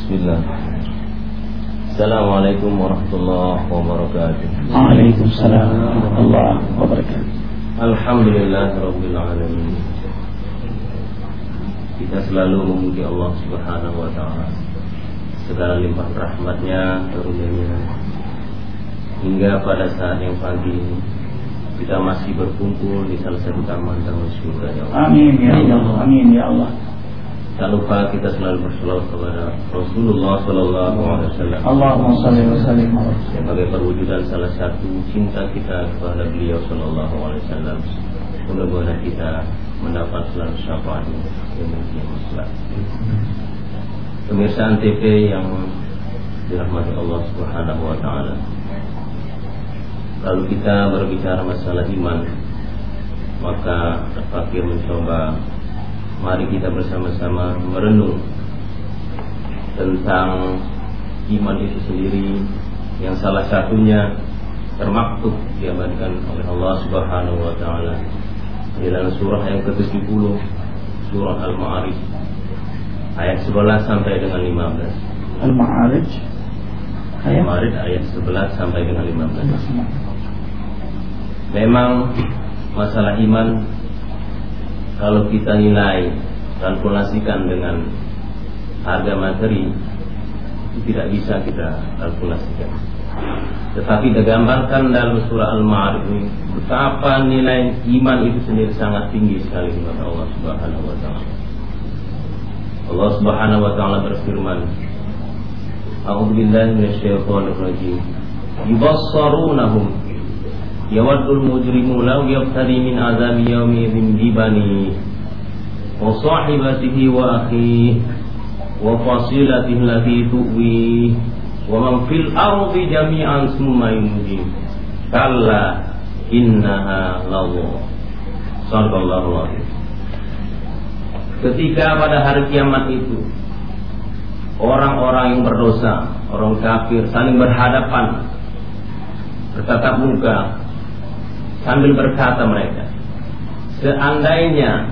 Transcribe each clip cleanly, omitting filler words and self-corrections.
Bismillah. Assalamualaikum warahmatullahi wabarakatuh. Waalaikumsalam warahmatullahi wabarakatuh. Alhamdulillahirabbil alamin. Kita selalu memuji Allah Subhanahu wa taala, segala limpah rahmatnya, karunia-Nya, hingga pada saat yang pagi ini kita masih berkumpul di salah satu taman-taman surga, ya Allah. Amin ya Allah, amin ya Allah. Tak lupa kita selalu berselawat kepada Rasulullah sallallahu alaihi wasallam. Allahumma shalli wa sallim sebagai perwujudan salah satu cinta kita kepada beliau sallallahu alaihi wasallam. Mudah-mudahan kita mendapat selalu syafaatnya yang mulia. Pemirsa Antv yang dirahmati Allah Subhanahu wa taala. Kalau kita berbicara masalah iman, maka terpakir mencoba, mari kita bersama-sama merenung tentang iman itu sendiri, yang salah satunya termaktub diabadikan oleh Allah Subhanahu wa taala di dalam surah yang ke-70, surah Al-Ma'arij, ayat 11 sampai dengan 15. Al-Ma'arij ayat 11 sampai dengan 15. Memang masalah iman, kalau kita nilai, kalkulasikan dengan harga materi, itu tidak bisa kita kalkulasikan. Tetapi digambarkan dalam surah Al-Ma'arij ini betapa nilai iman itu sendiri sangat tinggi sekali kepada Allah Subhanahu wa taala. Allah Subhanahu wa taala berfirman, A'udzubillahi minasyaitonir rajim. Yubassarunahum yawaddul mujrimu law yaftadi min azabi yawmin bibani wa sahibatihi wa akhihi wa fasilatihi allati tuwi wa man fil ardi jami'an summa yunjim kalla innaha law. Sallallahu alaihi. Ketika pada hari kiamat itu orang-orang yang berdosa, orang kafir saling berhadapan, bertatap muka, sambil berkata mereka, seandainya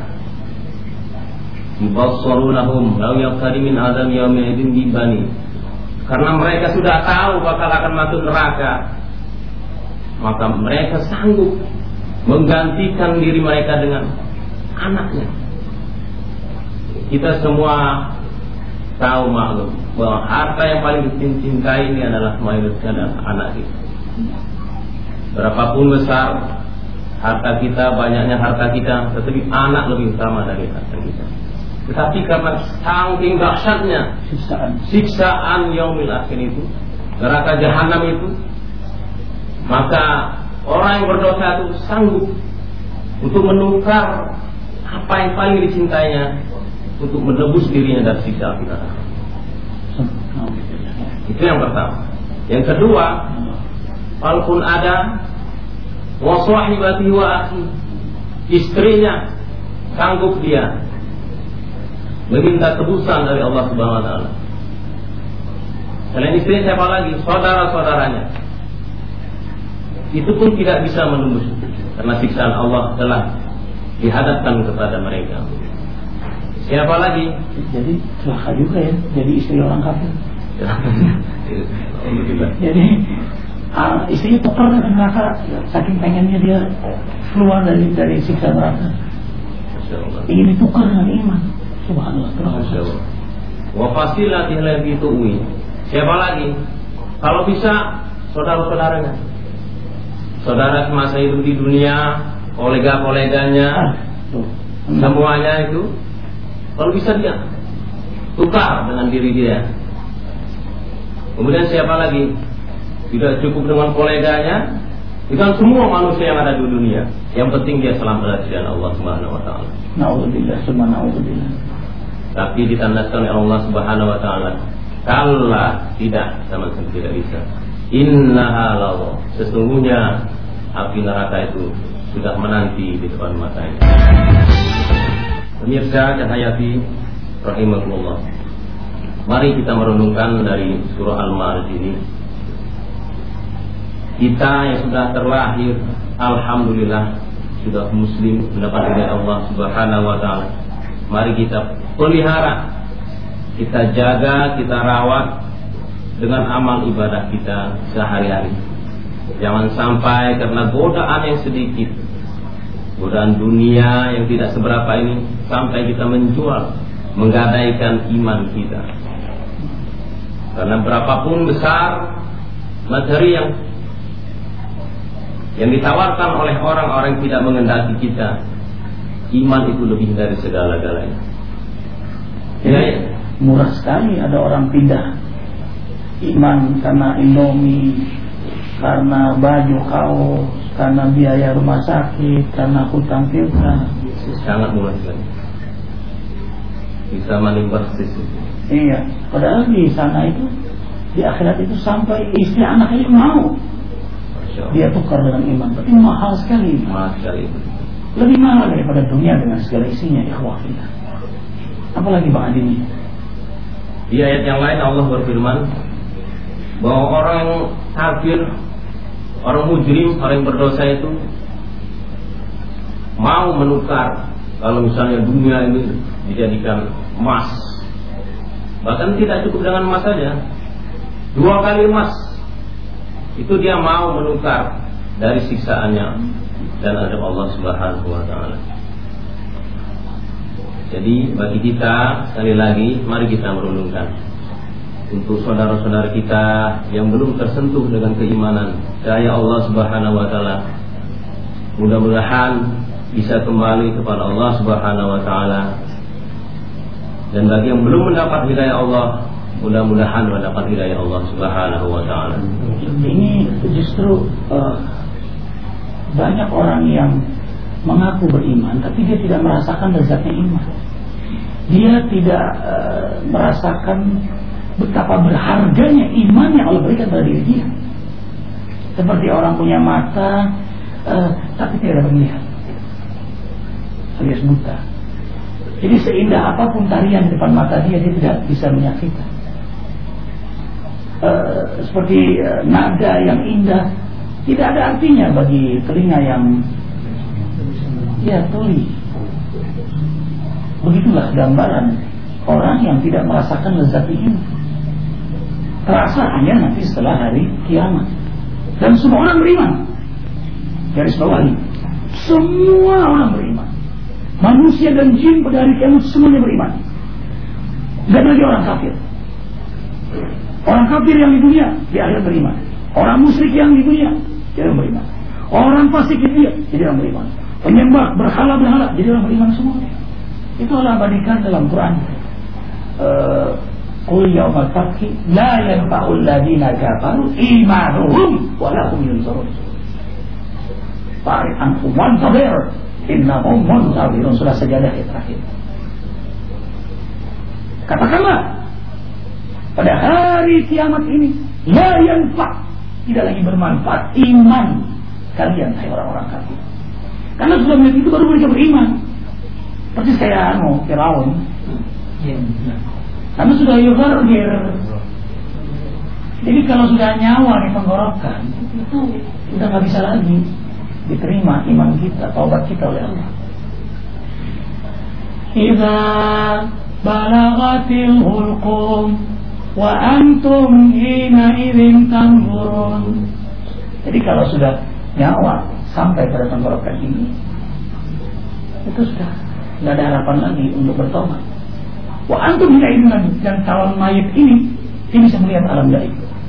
yubassarunahum law yaftadi min azab yaumin idin bibani, karena mereka sudah tahu bakal akan masuk neraka, maka mereka sanggup menggantikan diri mereka dengan anaknya. Kita semua tahu, maklum, bahwa harta yang paling dicintai ini adalah mayoritas anak kita. Berapapun besar harta kita, banyaknya harta kita, tetapi anak lebih utama dari harta kita. Tetapi karena saking dahsyatnya siksaan yaumil akhir itu, neraka jahanam itu, maka orang yang berdosa itu sanggup untuk menukar apa yang paling dicintainya untuk menebus dirinya dari siksa api neraka. Itu yang pertama. Yang kedua, walaupun ada waswahibati wa akhi, istrinya sanggup dia meminta tebusan dari Allah Subhanahu wa taala. Selain istri, siapa lagi? Saudara-saudaranya. Itu pun tidak bisa menembus karena siksaan Allah telah dihadapkan kepada mereka. Siapa lagi? Jadi celaka juga ya, jadi istri orang kafir. Jadi istrinya tukar dengan neraka, saking pengennya dia keluar dari siksa neraka. Ingin ditukar dengan iman. Subhanallah. Wa fasilatih lagi tuwi. Siapa lagi? Kalau bisa saudara-saudaranya. Saudara semasa hidup di dunia, kolega-koleganya, semuanya itu, kalau bisa dia tukar dengan diri dia. Kemudian siapa lagi? Tidak cukup dengan koleganya, dengan semua manusia yang ada di dunia. Yang penting dia selamat dari Allah Subhanahu wa taala. Nauzubillah, subhanallah. Tapi ditandaskan oleh Allah Subhanahu wa taala, kalla, tidak, sama sekali tidak bisa. Innaha law, sesungguhnya api neraka itu sudah menanti di depan matanya. Pemirsa dan hayati rahimakumullah, mari kita merenungkan dari surah Al-Ma'arij ini. Kita yang sudah terlahir, alhamdulillah, sudah muslim, mendapat hidayah Allah Subhanahu wa taala. Mari kita pelihara kita jaga, kita rawat dengan amal ibadah kita sehari-hari. Jangan sampai karena godaan yang sedikit, godaan dunia yang tidak seberapa ini, sampai kita menjual, menggadaikan iman kita. Karena berapapun besar materi yang ditawarkan oleh orang-orang yang tidak mengendaki kita, iman itu lebih dari segala-galanya. Ya, murah sekali ada orang pindah iman karena Indomie, karena baju kaos, karena biaya rumah sakit, karena hutang piutang. Sangat murah sekali. Bisa money persis. Iya, padahal di sana itu, di akhirat itu sampai istri anaknya mau dia tukar dengan iman. Tapi mahal sekali. Mahal sekali. Lebih mahal daripada dunia dengan segala isinya, ikhwah fillah. Apalagi Bang Adi ini. Di ayat yang lain Allah berfirman bahwa orang kafir, orang mujrim, orang yang berdosa itu mau menukar, kalau misalnya dunia ini dijadikan emas, bahkan tidak cukup dengan emas saja, 2 kali emas, itu dia mau menukar dari siksaannya dan azab Allah Subhanahu wa ta'ala. Jadi bagi kita, sekali lagi, mari kita merenungkan untuk saudara-saudara kita yang belum tersentuh dengan keimanan, cahaya Allah Subhanahu wa ta'ala, mudah-mudahan bisa kembali kepada Allah Subhanahu wa ta'ala. Dan bagi yang belum mendapat hidayah Allah, mudah-mudahan mendapat hidayah Allah Subhanahu wa ta'ala. Ini justru banyak orang yang mengaku beriman tapi dia tidak merasakan lezatnya iman. Dia tidak merasakan betapa berharganya iman yang Allah berikan pada diri dia. Seperti orang punya mata tapi tidak dapat melihat, alias buta. Jadi seindah apapun tarian di depan mata dia, dia tidak bisa menyaksikan. Seperti nada yang indah tidak ada artinya bagi telinga yang tuli. Begitulah gambaran orang yang tidak merasakan lezat ini. Terasa hanya nanti setelah hari kiamat. Dan semua orang beriman. Garis bawahi, semua orang beriman. Manusia dan jin pada hari kiamat semuanya beriman. Dan lagi orang kafir. Orang kafir yang di dunia di akhirat beriman. Orang musyrik yang di dunia jadi orang beriman. Orang fasik di dunia jadi orang beriman. Penyembah berhala jadi orang beriman semuanya. Itu Allah abadikan dalam Quran. Qul yawmal fathi la yanfa'ul ladina kafaru imanuhum wa lahum yunzarun. Fa'rid anhum wantadhir innahum muntadhirun. Surah Sajadah ayat terakhir. Katakanlah, pada hari kiamat ini la yanfa', tidak lagi bermanfaat iman kalian, hai orang-orang kafir. Karena sudah melihat itu baru mereka beriman. Persis kayak Firaun. Karena sudah yughir. Jadi kalau sudah nyawa di tenggorokan, itu sudah nggak bisa lagi diterima iman kita, taubat kita oleh Allah. Idza balagatil hulqum wa antum hina idzin tanzurun. Jadi kalau sudah nyawa sampai pada tenggorokan ini, itu sudah tidak ada harapan lagi untuk bertobat. Wa antum hina idzin tanzurun. Dan calon mayit ini, dia bisa melihat alam gaib.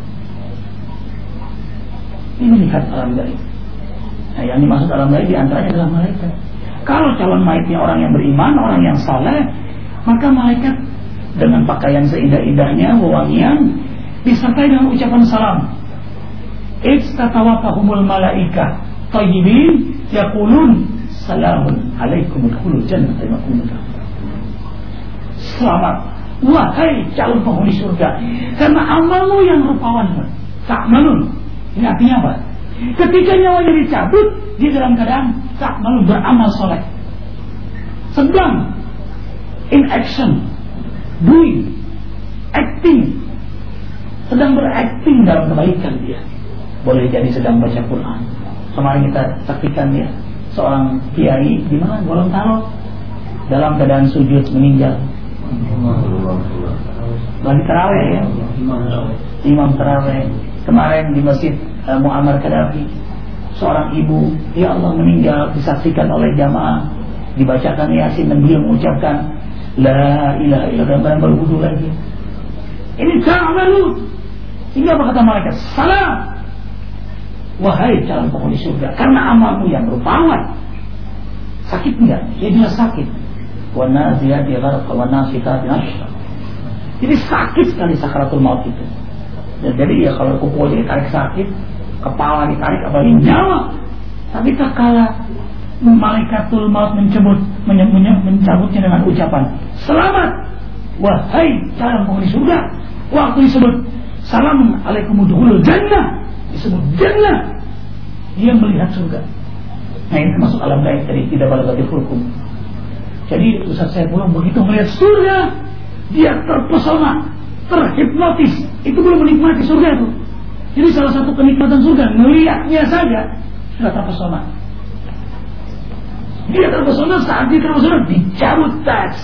Ini melihat alam gaib. Nah, yang dimaksud alam gaib diantaranya adalah malaikat. Kalau calon mayitnya orang yang beriman, orang yang saleh, maka malaikat dengan pakaian seindah-indahnya, wewangian, disertai dengan ucapan salam. Istatawafahumul malaika thayyibin yaqulun salamun alaikum udkhulul jannata bima kuntum. Selamat wahai calon penghuni surga, karena amalmu yang rupawan ta'malun. Ini artinya apa? Ketika nyawanya dicabut, dia dalam keadaan ta'malun, beramal soleh, sedang in action, doing, acting, sedang berakting dalam kebaikan dia. Boleh jadi sedang baca Quran. Kemarin kita saksikan ya, seorang kiai di mana Gorontalo dalam keadaan sujud meninggal. lagi tarawih ya, imam tarawih. Kemarin di masjid Muammar Gaddafi, seorang ibu, ya Allah, meninggal disaksikan oleh jamaah, dibacakan Yasin dan beliau mengucapkan la ilaha illallah dan berwudu lagi. Ini ta'amalu. Sehingga apa kata malaikat? Salam, wahai calon penghuni surga, karena amalmu yang berpahala. Sakit enggak? Dia bilang sakit. Wa naziyati gharqa wa nasifati nashra. Jadi sakit sekali sakaratul maut itu. Jadi ya kalau kuku ditarik sakit, kepala ditarik, apalagi nyawa. Tapi tak kala malaikatul maut mencabutnya dengan ucapan selamat, wahai calon penghuni surga. Waktu disebut salamun alaikum udkhulul jannah, disebut jannah, dia melihat surga. Nah ini termasuk alam gaib tadi, tidak balagatil hukum. Jadi Ustaz saya pulang begitu melihat surga, dia terpesona, terhipnotis. Itu belum menikmati surga itu. Jadi salah satu kenikmatan surga, melihatnya saja sudah terpesona. Dia terpesona, saat dia terpesona dicabut tas.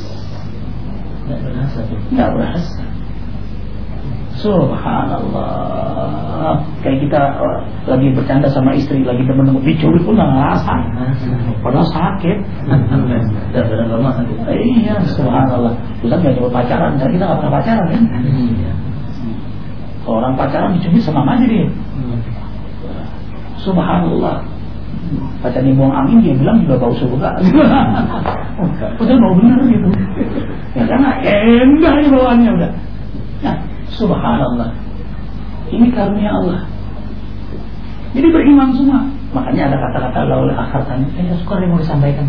Tidak berasa. Subhanallah. Kayak kita lagi bercanda sama istri, lagi temen-temen dicuri pun nggak ngerasa. Padahal sakit. Iya, subhanallah. Ustaz nggak coba pacaran, karena kita nggak pernah pacaran kan? Kalau orang pacaran dicuri senang aja dia. Subhanallah. Pacarnya buang angin, dia bilang juga bau surga. Udah bau bener gitu. Ya karena endah aja bawaannya udah. Nah, subhanallah. Ini karunia Allah. Jadi beriman semua. Makanya ada kata-kata laul akhartan. Saya suka yang mau disampaikan.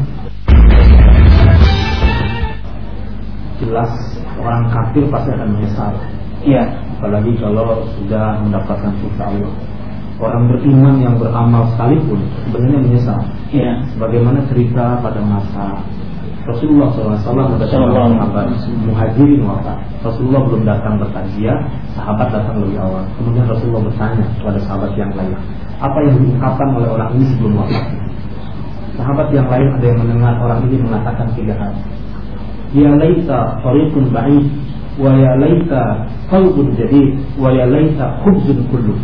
Jelas orang kafir pasti akan menyesal. Iya. Apalagi kalau sudah mendapatkan siksa Allah. Orang beriman yang beramal sekalipun sebenarnya menyesal. Iya. Sebagaimana cerita pada masa Rasulullah SAW bersama sahabat Muhajirin wafat. Rasulullah belum datang bertakziah, sahabat datang lebih awal. Kemudian Rasulullah bertanya kepada sahabat yang lain, apa yang diungkapkan oleh orang ini sebelum wafat? Sahabat yang lain ada yang mendengar orang ini mengatakan 3 hal. Ya laita tariqun ba'id, wa ya laita qalbun jadid, wa ya laita khubzun kullu.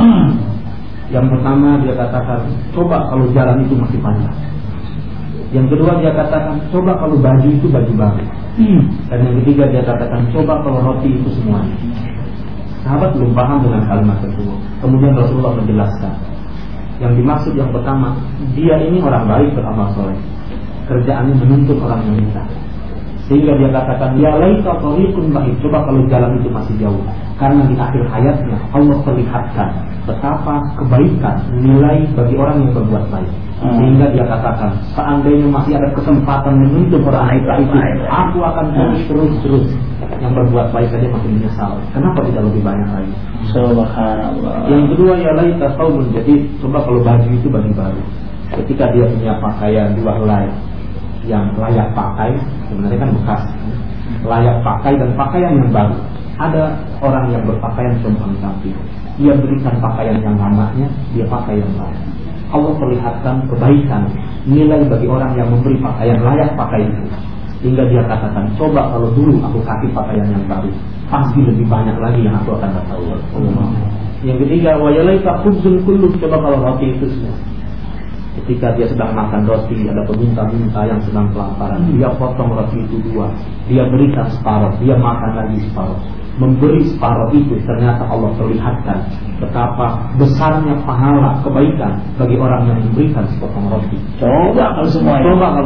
Yang pertama dia katakan, coba kalau jalan itu masih panjang. Yang kedua dia katakan, coba kalau baju itu baju baru. Dan yang ketiga dia katakan, coba kalau roti itu semuanya. Sahabat belum paham dengan kalimat tersebut. Kemudian Rasulullah menjelaskan, yang dimaksud yang pertama, dia ini orang baik beramal soleh, kerjaannya menuntut orang yang minta. Sehingga dia katakan, ya laita tariqun ba'id, coba kalau jalan itu masih jauh. Karena di akhir hayatnya Allah perlihatkan betapa kebaikan nilai bagi orang yang berbuat baik. Sehingga dia katakan, seandainya masih ada kesempatan menuntut orang itu, aku akan terus yang berbuat baik saja masih menyesal. Kenapa tidak lebih banyak lagi? Subhanallah. Yang kedua, ya laita qaulun, jadi coba kalau baju itu baju baru. Ketika dia punya pakaian 2 helai yang layak pakai, sebenarnya kan bekas, layak pakai dan pakaian yang baru. Ada orang yang berpakaian sombong tapi dia berikan pakaian yang lamanya, dia pakai yang baru. Allah perlihatkan kebaikan, nilai bagi orang yang memberi pakaian layak pakai itu. Hingga dia katakan, coba kalau dulu aku kasih pakaian yang baru, pasti lebih banyak lagi yang aku akan dapat. Yang ketiga, wa yalaika khubzun kullu, coba kalau roti itu semua. Ketika dia sedang makan roti, ada peminta-minta yang sedang kelaparan, dia potong roti itu 2, dia berikan separuh, dia makan lagi separuh. Memberi separuh itu ternyata Allah perlihatkan betapa besarnya pahala kebaikan bagi orang yang memberikan sepotong roti. Coba kalau semua.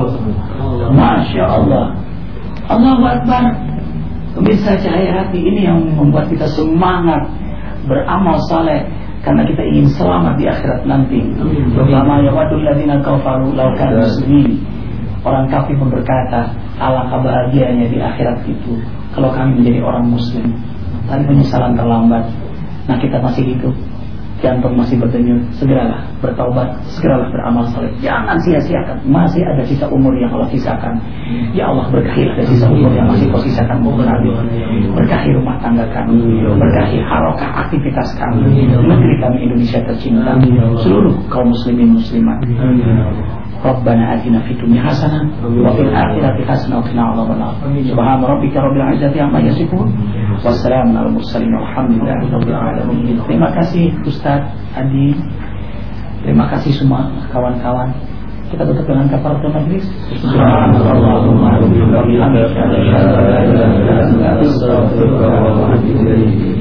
Masya Allah. Allahu Akbar. Pemirsa Cahaya Hati, ini yang membuat kita semangat beramal saleh, karena kita ingin selamat di akhirat nanti. Terutama yawadul ladzina kafaru law kanu muslimin. Orang kafir pun berkata, alangkah bahagianya di akhirat itu kalau kami menjadi orang muslim. Tapi penyesalan terlambat. Nah kita masih hidup, jantung masih berdenyut, segeralah bertaubat, segeralah beramal saleh. Jangan sia-siakan, masih ada sisa umur yang Allah sisakan. Ya Allah, berkahi ada sisa umur yang masih Kau sisakan, berkahi rumah tangga kami, berkahi harokah aktivitas kami, negeri kami Indonesia tercinta, seluruh kaum muslimin muslimat. Rabbana atina fid dunya hasanah wa fil akhirati hasanah wa qina adzabannar. Subhana rabbika rabbil izzati amma yasifun. Wassalamun alal mursalin walhamdulillahi rabbil alamin. Terima kasih Ustaz Adi. Terima kasih semua kawan-kawan. Kita tutup dengan kafaratul majlis. Subhanallahumma wa bihamdihi asyhadu an la ilaha illa anta astaghfiruka wa atubu ilaik.